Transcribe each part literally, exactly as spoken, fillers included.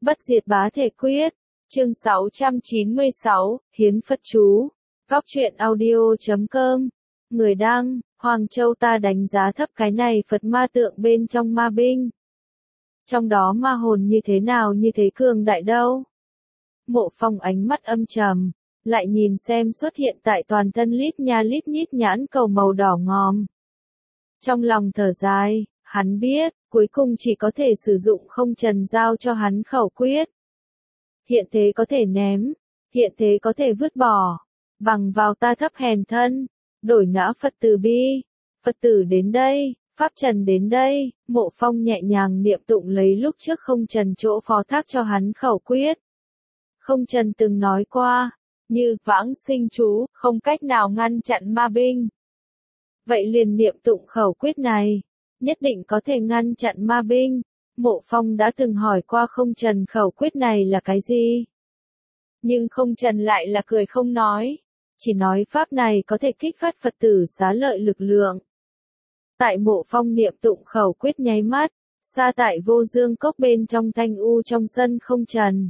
Bất diệt bá thể quyết. Chương sáu trăm chín mươi sáu, Hiến Phật chú. Góc truyện audio chấm com. Người đăng, Hoàng Châu. Ta đánh giá thấp cái này Phật ma tượng bên trong ma binh. Trong đó ma hồn như thế nào như thế cường đại đâu. Mộ Phong ánh mắt âm trầm, lại nhìn xem xuất hiện tại toàn thân lít nha lít nhít nhãn cầu màu đỏ ngòm. Trong lòng thở dài, hắn biết, cuối cùng chỉ có thể sử dụng không trần giao cho hắn khẩu quyết. Hiện thế có thể ném, hiện thế có thể vứt bỏ, bằng vào ta thấp hèn thân, đổi ngã Phật từ bi, Phật tử đến đây, Pháp trần đến đây. Mộ Phong nhẹ nhàng niệm tụng lấy lúc trước không trần chỗ phó thác cho hắn khẩu quyết. Không trần từng nói qua, như vãng sinh chú, không cách nào ngăn chặn ma binh. Vậy liền niệm tụng khẩu quyết này, nhất định có thể ngăn chặn ma binh. Mộ Phong đã từng hỏi qua không trần khẩu quyết này là cái gì. Nhưng không trần lại là cười không nói, chỉ nói pháp này có thể kích phát Phật tử xá lợi lực lượng. Tại Mộ Phong niệm tụng khẩu quyết nháy mắt, xa tại vô dương cốc bên trong thanh u trong sân không trần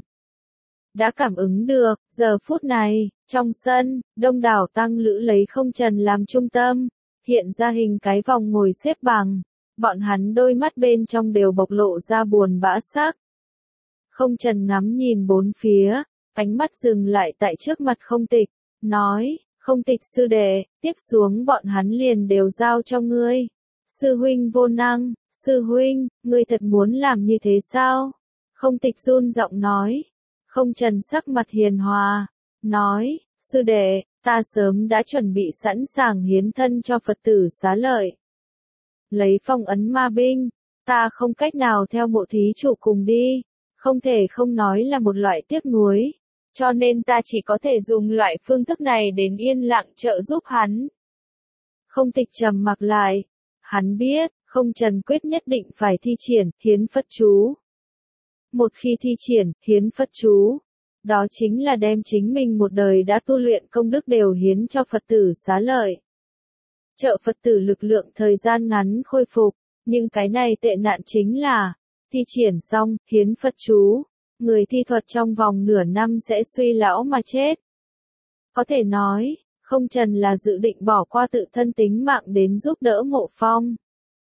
đã cảm ứng được. Giờ phút này, trong sân, đông đảo tăng lữ lấy không trần làm trung tâm, hiện ra hình cái vòng ngồi xếp bằng. Bọn hắn đôi mắt bên trong đều bộc lộ ra buồn bã sắc. Không trần ngắm nhìn bốn phía, ánh mắt dừng lại tại trước mặt không tịch, nói, không tịch sư đệ, tiếp xuống bọn hắn liền đều giao cho ngươi. Sư huynh vô năng, sư huynh, ngươi thật muốn làm như thế sao? Không tịch run giọng nói. Không trần sắc mặt hiền hòa, nói, sư đệ, ta sớm đã chuẩn bị sẵn sàng hiến thân cho Phật tử xá lợi. Lấy phong ấn ma binh, ta không cách nào theo Mộ thí chủ cùng đi, không thể không nói là một loại tiếc nuối, cho nên ta chỉ có thể dùng loại phương thức này đến yên lặng trợ giúp hắn. Không tịch trầm mặc lại, hắn biết, không trần quyết nhất định phải thi triển, hiến Phật chú. Một khi thi triển, hiến Phật chú, đó chính là đem chính mình một đời đã tu luyện công đức đều hiến cho Phật tử xá lợi. Trợ Phật tử lực lượng thời gian ngắn khôi phục, nhưng cái này tệ nạn chính là, thi triển xong, hiến Phật chú, người thi thuật trong vòng nửa năm sẽ suy lão mà chết. Có thể nói, không trần là dự định bỏ qua tự thân tính mạng đến giúp đỡ Mộ Phong.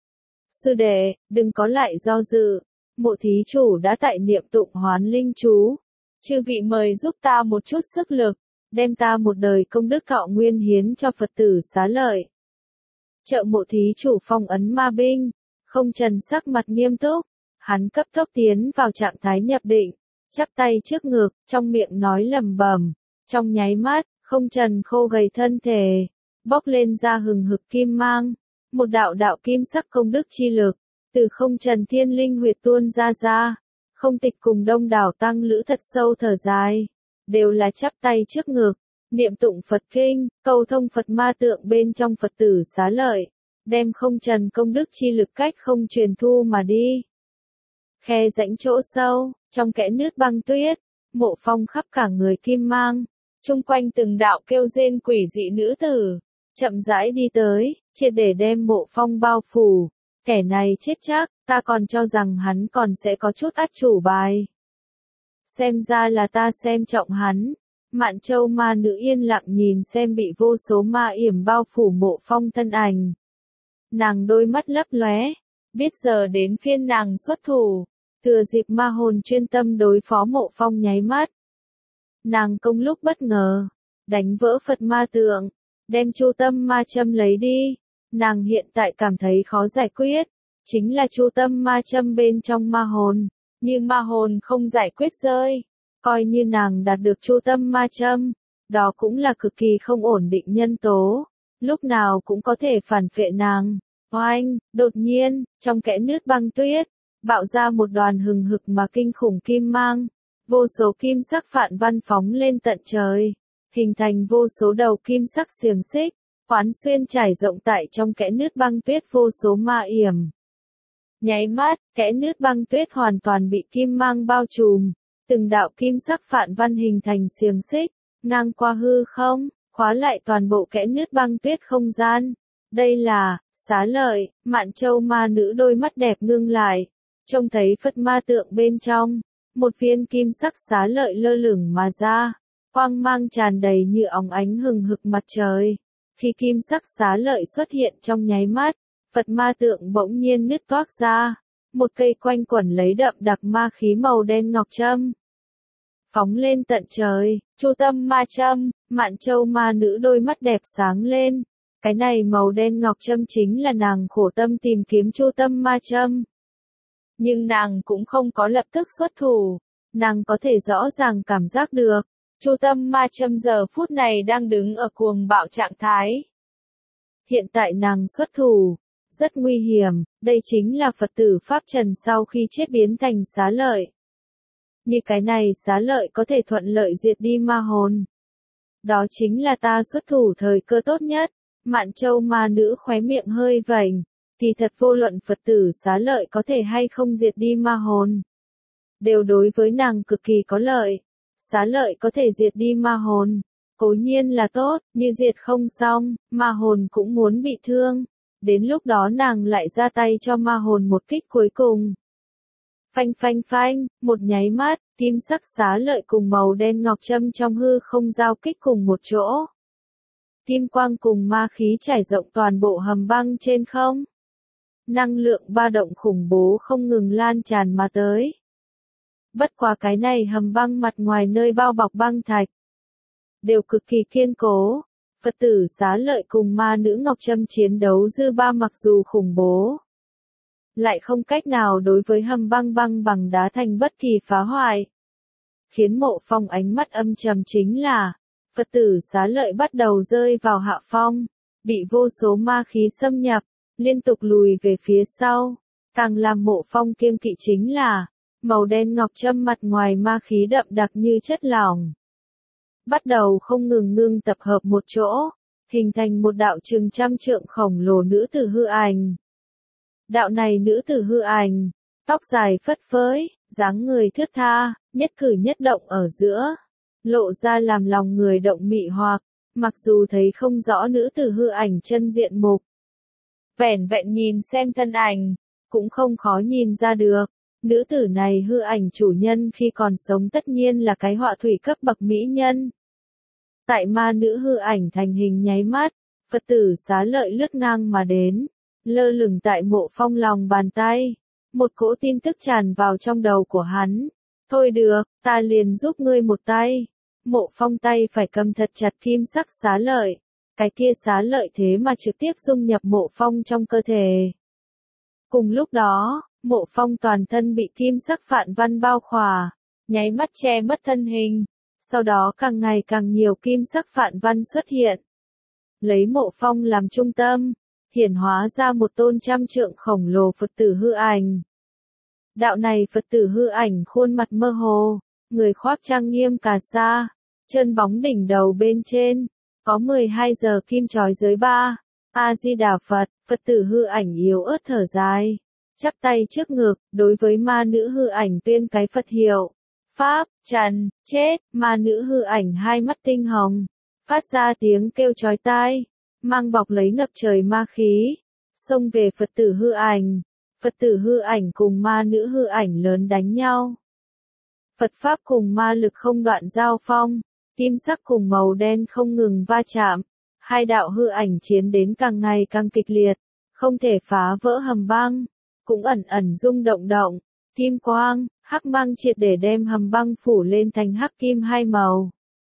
Sư đệ, đừng có lại do dự, Mộ thí chủ đã tại niệm tụng hoán linh chú. Chư vị mời giúp ta một chút sức lực, đem ta một đời công đức thọ nguyên hiến cho Phật tử xá lợi. Trợ Mộ thí chủ phong ấn ma binh. Không trần sắc mặt nghiêm túc, hắn cấp tốc tiến vào trạng thái nhập định, chắp tay trước ngực, trong miệng nói lẩm bẩm. Trong nháy mắt, không trần khô gầy thân thể, bốc lên ra hừng hực kim mang, một đạo đạo kim sắc công đức chi lực, từ không trần thiên linh huyệt tuôn ra ra. Không tịch cùng đông đảo tăng lữ thật sâu thở dài, đều là chắp tay trước ngực, niệm tụng Phật kinh, cầu thông Phật ma tượng bên trong Phật tử xá lợi, đem không trần công đức chi lực cách không truyền thu mà đi. Khe rãnh chỗ sâu, trong kẽ nước băng tuyết, Mộ Phong khắp cả người kim mang, chung quanh từng đạo kêu rên quỷ dị nữ tử, chậm rãi đi tới, triệt để đem Mộ Phong bao phủ. Kẻ này chết chắc, ta còn cho rằng hắn còn sẽ có chút át chủ bài. Xem ra là ta xem trọng hắn. Mạn Châu ma nữ yên lặng nhìn xem bị vô số ma yểm bao phủ Mộ Phong thân ảnh. Nàng đôi mắt lấp lóe, biết giờ đến phiên nàng xuất thủ, thừa dịp ma hồn chuyên tâm đối phó Mộ Phong nháy mắt. Nàng công lúc bất ngờ, đánh vỡ Phật ma tượng, đem chu tâm ma châm lấy đi. Nàng hiện tại cảm thấy khó giải quyết, chính là chu tâm ma châm bên trong ma hồn, nhưng ma hồn không giải quyết rơi. Coi như nàng đạt được chu tâm ma châm, đó cũng là cực kỳ không ổn định nhân tố, lúc nào cũng có thể phản phệ nàng. Oanh, đột nhiên, trong kẽ nước băng tuyết, bạo ra một đoàn hừng hực mà kinh khủng kim mang, vô số kim sắc phạn văn phóng lên tận trời, hình thành vô số đầu kim sắc xiềng xích, quán xuyên trải rộng tại trong kẽ nước băng tuyết vô số ma yểm. Nháy mắt, kẽ nước băng tuyết hoàn toàn bị kim mang bao trùm, từng đạo kim sắc phạn văn hình thành xiềng xích, ngang qua hư không, khóa lại toàn bộ kẽ nước băng tuyết không gian. Đây là, xá lợi. Mạn Châu ma nữ đôi mắt đẹp ngưng lại, trông thấy Phật ma tượng bên trong, một viên kim sắc xá lợi lơ lửng mà ra, quang mang tràn đầy như óng ánh hừng hực mặt trời. Khi kim sắc xá lợi xuất hiện trong nháy mắt, Phật ma tượng bỗng nhiên nứt toác ra, một cây quanh quẩn lấy đậm đặc ma khí màu đen ngọc trâm. Phóng lên tận trời, Chu Tâm Ma Châm, Mạn Châu ma nữ đôi mắt đẹp sáng lên. Cái này màu đen ngọc trâm chính là nàng khổ tâm tìm kiếm Chu Tâm Ma Châm. Nhưng nàng cũng không có lập tức xuất thủ, nàng có thể rõ ràng cảm giác được, Chu Tâm Ma Châm giờ phút này đang đứng ở cuồng bạo trạng thái. Hiện tại nàng xuất thủ, rất nguy hiểm, đây chính là Phật tử Pháp Trần sau khi chết biến thành xá lợi. Như cái này xá lợi có thể thuận lợi diệt đi ma hồn. Đó chính là ta xuất thủ thời cơ tốt nhất. Mạn Châu ma nữ khóe miệng hơi vành, thì thật vô luận Phật tử xá lợi có thể hay không diệt đi ma hồn, đều đối với nàng cực kỳ có lợi. Xá lợi có thể diệt đi ma hồn, cố nhiên là tốt, như diệt không xong, ma hồn cũng muốn bị thương. Đến lúc đó nàng lại ra tay cho ma hồn một kích cuối cùng. Phanh phanh phanh, một nháy mắt, kim sắc xá lợi cùng màu đen ngọc trâm trong hư không giao kích cùng một chỗ. Kim quang cùng ma khí trải rộng toàn bộ hầm băng trên không. Năng lượng ba động khủng bố không ngừng lan tràn mà tới. Bất quá cái này hầm băng mặt ngoài nơi bao bọc băng thạch đều cực kỳ kiên cố. Phật tử xá lợi cùng ma nữ ngọc trâm chiến đấu dư ba mặc dù khủng bố, lại không cách nào đối với hầm băng băng bằng đá thành bất kỳ phá hoại. Khiến Mộ Phong ánh mắt âm trầm chính là, Phật tử xá lợi bắt đầu rơi vào hạ phong, bị vô số ma khí xâm nhập, liên tục lùi về phía sau. Càng làm Mộ Phong kiêng kỵ chính là, màu đen ngọc trâm mặt ngoài ma khí đậm đặc như chất lỏng. Bắt đầu không ngừng ngưng tập hợp một chỗ, hình thành một đạo chừng trăm trượng khổng lồ nữ tử hư ảnh. Đạo này nữ tử hư ảnh, tóc dài phất phới, dáng người thướt tha, nhất cử nhất động ở giữa, lộ ra làm lòng người động mị hoặc, mặc dù thấy không rõ nữ tử hư ảnh chân diện mục. Vẻn vẹn nhìn xem thân ảnh, cũng không khó nhìn ra được, nữ tử này hư ảnh chủ nhân khi còn sống tất nhiên là cái họa thủy cấp bậc mỹ nhân. Tại ma nữ hư ảnh thành hình nháy mắt, Phật tử xá lợi lướt ngang mà đến, lơ lửng tại Mộ Phong lòng bàn tay. Một cỗ tin tức tràn vào trong đầu của hắn. Thôi được, ta liền giúp ngươi một tay. Mộ Phong tay phải cầm thật chặt kim sắc xá lợi. Cái kia xá lợi thế mà trực tiếp dung nhập Mộ Phong trong cơ thể. Cùng lúc đó, Mộ Phong toàn thân bị kim sắc phạn văn bao khỏa, nháy mắt che mất thân hình. Sau đó càng ngày càng nhiều kim sắc phạn văn xuất hiện. Lấy Mộ Phong làm trung tâm, hiển hóa ra một tôn trăm trượng khổng lồ Phật tử hư ảnh. Đạo này Phật tử hư ảnh khuôn mặt mơ hồ, người khoác trang nghiêm cà sa, chân bóng đỉnh đầu bên trên, có mười hai giờ kim chói giới ba. A-di-đà Phật, Phật tử hư ảnh yếu ớt thở dài, chắp tay trước ngực, đối với ma nữ hư ảnh tuyên cái Phật hiệu. Pháp, Trần, chết, ma nữ hư ảnh hai mắt tinh hồng, phát ra tiếng kêu chói tai, mang bọc lấy ngập trời ma khí, xông về Phật tử hư ảnh. Phật tử hư ảnh cùng ma nữ hư ảnh lớn đánh nhau. Phật Pháp cùng ma lực không đoạn giao phong, kim sắc cùng màu đen không ngừng va chạm, hai đạo hư ảnh chiến đến càng ngày càng kịch liệt, không thể phá vỡ hầm băng, cũng ẩn ẩn rung động động, kim quang, hắc mang triệt để đem hầm băng phủ lên thành hắc kim hai màu.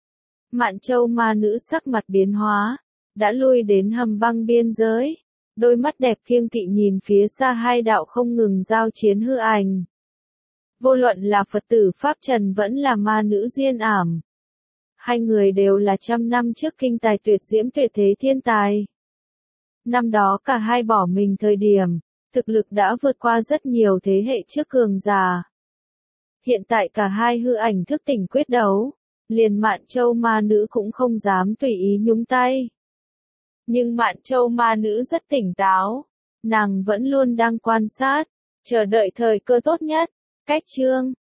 Mạn Châu ma nữ sắc mặt biến hóa, đã lui đến hầm băng biên giới. Đôi mắt đẹp kiêng kỵ nhìn phía xa hai đạo không ngừng giao chiến hư ảnh. Vô luận là Phật tử Pháp Trần vẫn là ma nữ Diên Ảm. Hai người đều là trăm năm trước kinh tài tuyệt diễm tuyệt thế thiên tài. Năm đó cả hai bỏ mình thời điểm, thực lực đã vượt qua rất nhiều thế hệ trước cường giả. Hiện tại cả hai hư ảnh thức tỉnh quyết đấu, liền Mạn Châu ma nữ cũng không dám tùy ý nhúng tay. Nhưng Mạn Châu ma nữ rất tỉnh táo, nàng vẫn luôn đang quan sát, chờ đợi thời cơ tốt nhất. Cách chương